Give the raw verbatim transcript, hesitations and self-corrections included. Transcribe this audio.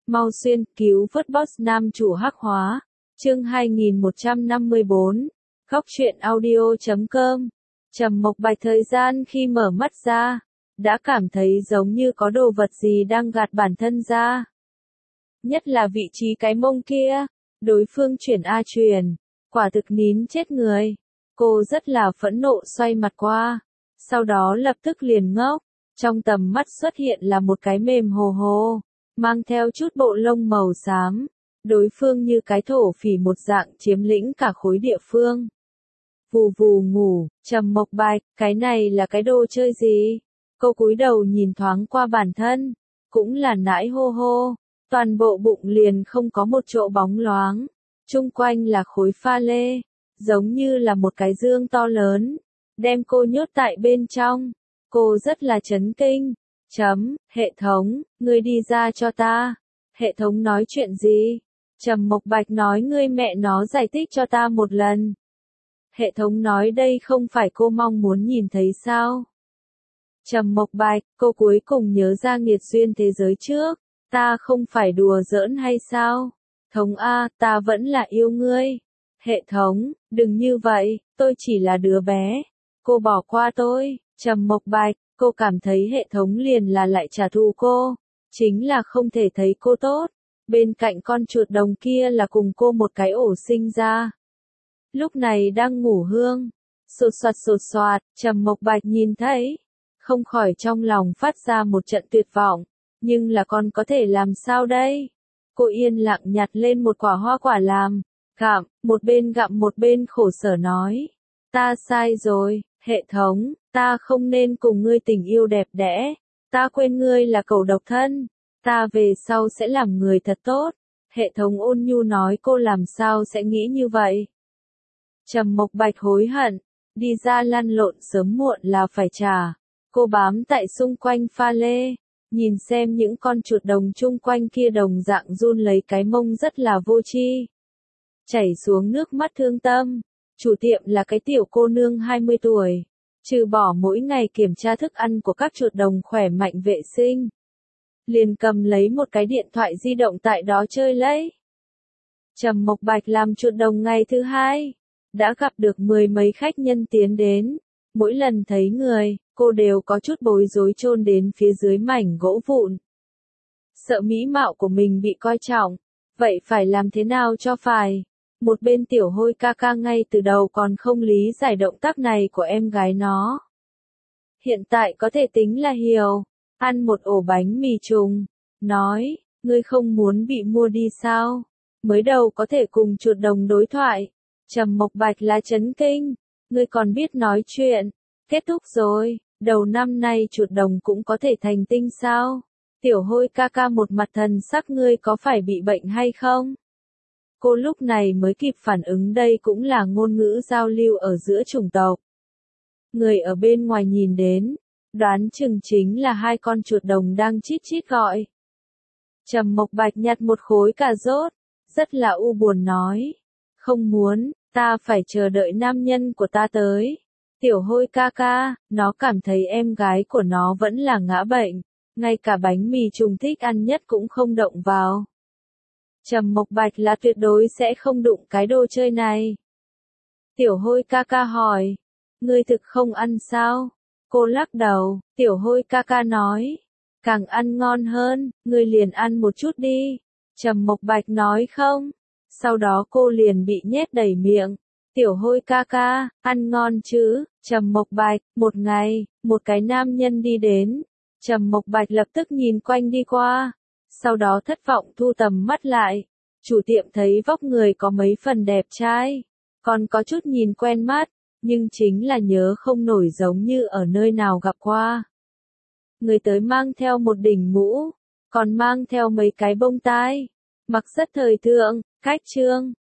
Mau xuyên, cứu vớt boss nam chủ hắc hóa. Chương hai nghìn một trăm năm mươi bốn. Góc truyện audio chấm com. Trầm Mộc Bạch thời gian khi mở mắt ra, đã cảm thấy giống như có đồ vật gì đang gạt bản thân ra. Nhất là vị trí cái mông kia, đối phương chuyển a chuyển, quả thực nín chết người. Cô rất là phẫn nộ xoay mặt qua, sau đó lập tức liền ngốc, trong tầm mắt xuất hiện là một cái mềm hồ hồ, mang theo chút bộ lông màu xám, đối phương như cái thổ phỉ một dạng chiếm lĩnh cả khối địa phương. Vù vù ngủ, Trầm Mộc Bạch, cái này là cái đồ chơi gì? Cô cúi đầu nhìn thoáng qua bản thân, cũng là nãi hô hô, toàn bộ bụng liền không có một chỗ bóng loáng, chung quanh là khối pha lê, giống như là một cái dương to lớn, đem cô nhốt tại bên trong. Cô rất là chấn kinh. Chấm, hệ thống, ngươi đi ra cho ta. Hệ thống nói chuyện gì? Trầm Mộc Bạch nói ngươi mẹ nó giải thích cho ta một lần. Hệ thống nói đây không phải cô mong muốn nhìn thấy sao? Trầm Mộc Bạch, cô cuối cùng nhớ ra nghiệt duyên thế giới trước, ta không phải đùa giỡn hay sao? Thống A, ta vẫn là yêu ngươi. Hệ thống, đừng như vậy, tôi chỉ là đứa bé. Cô bỏ qua tôi. Trầm Mộc Bạch, cô cảm thấy hệ thống liền là lại trả thù cô, chính là không thể thấy cô tốt. Bên cạnh con chuột đồng kia là cùng cô một cái ổ sinh ra. Lúc này đang ngủ hương, sột soạt sột soạt, Trầm Mộc Bạch nhìn thấy, không khỏi trong lòng phát ra một trận tuyệt vọng, nhưng là con có thể làm sao đây? Cô yên lặng nhặt lên một quả hoa quả làm, gặm, một bên gặm một bên khổ sở nói, ta sai rồi, hệ thống, ta không nên cùng ngươi tình yêu đẹp đẽ, ta quên ngươi là cẩu độc thân, ta về sau sẽ làm người thật tốt. Hệ thống ôn nhu nói cô làm sao sẽ nghĩ như vậy? Trầm Mộc Bạch hối hận, đi ra lăn lộn sớm muộn là phải trả. Cô bám tại xung quanh pha lê, nhìn xem những con chuột đồng chung quanh kia đồng dạng run lấy cái mông rất là vô tri. Chảy xuống nước mắt thương tâm, chủ tiệm là cái tiểu cô nương hai mươi tuổi, trừ bỏ mỗi ngày kiểm tra thức ăn của các chuột đồng khỏe mạnh vệ sinh, liền cầm lấy một cái điện thoại di động tại đó chơi lấy. Trầm Mộc Bạch làm chuột đồng ngày thứ hai, đã gặp được mười mấy khách nhân tiến đến, mỗi lần thấy người, cô đều có chút bối rối chôn đến phía dưới mảnh gỗ vụn. Sợ mỹ mạo của mình bị coi trọng, vậy phải làm thế nào cho phải? Một bên tiểu hôi ca ca ngay từ đầu còn không lý giải động tác này của em gái nó. Hiện tại có thể tính là hiểu, ăn một ổ bánh mì trùng, nói, ngươi không muốn bị mua đi sao? Mới đầu có thể cùng chuột đồng đối thoại. Trầm Mộc Bạch là chấn kinh, ngươi còn biết nói chuyện, kết thúc rồi, đầu năm nay chuột đồng cũng có thể thành tinh sao? Tiểu hôi ca ca một mặt thần sắc ngươi có phải bị bệnh hay không? Cô lúc này mới kịp phản ứng đây cũng là ngôn ngữ giao lưu ở giữa chủng tộc. Người ở bên ngoài nhìn đến, đoán chừng chính là hai con chuột đồng đang chít chít gọi. Trầm Mộc Bạch nhặt một khối cà rốt, rất là u buồn nói, không muốn, ta phải chờ đợi nam nhân của ta tới. Tiểu hôi ca ca, nó cảm thấy em gái của nó vẫn là ngã bệnh, ngay cả bánh mì trùng thích ăn nhất cũng không động vào. Trầm Mộc Bạch là tuyệt đối sẽ không đụng cái đồ chơi này. Tiểu hôi ca ca hỏi, ngươi thực không ăn sao? Cô lắc đầu, tiểu hôi ca ca nói, càng ăn ngon hơn, ngươi liền ăn một chút đi. Trầm Mộc Bạch nói không, sau đó cô liền bị nhét đầy miệng. Tiểu hôi ca ca, ăn ngon chứ? Trầm Mộc Bạch, một ngày, một cái nam nhân đi đến. Trầm Mộc Bạch lập tức nhìn quanh đi qua, sau đó thất vọng thu tầm mắt lại. Chủ tiệm thấy vóc người có mấy phần đẹp trai, còn có chút nhìn quen mắt, nhưng chính là nhớ không nổi giống như ở nơi nào gặp qua. Người tới mang theo một đỉnh mũ, còn mang theo mấy cái bông tai, mặc rất thời thượng, cách trương,